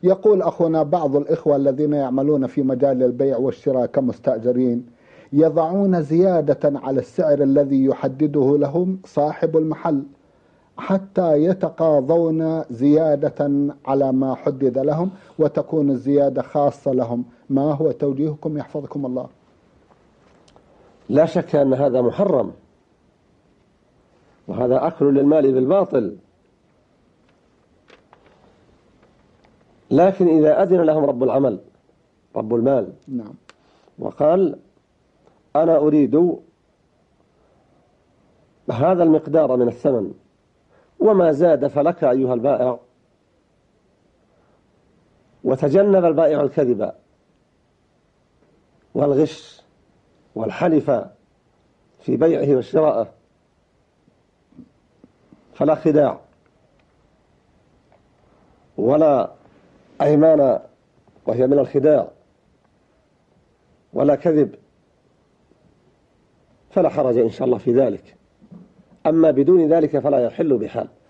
يقول أخونا بعض الإخوة الذين يعملون في مجال البيع والشراء كمستأجرين يضعون زيادة على السعر الذي يحدده لهم صاحب المحل حتى يتقاضون زيادة على ما حدد لهم، وتكون الزيادة خاصة لهم. ما هو توجيهكم يحفظكم الله؟ لا شك أن هذا محرم، وهذا أكل للمال بالباطل. لكن إذا أذن لهم رب العمل رب المال نعم، وقال أنا أريد هذا المقدار من الثمن وما زاد فلك أيها البائع، وتجنب البائع الكذب والغش والحلف في بيعه وشرائه، فلا خداع ولا أيمان وهي من الخداع ولا كذب، فلا حرج إن شاء الله في ذلك. أما بدون ذلك فلا يحل بحال.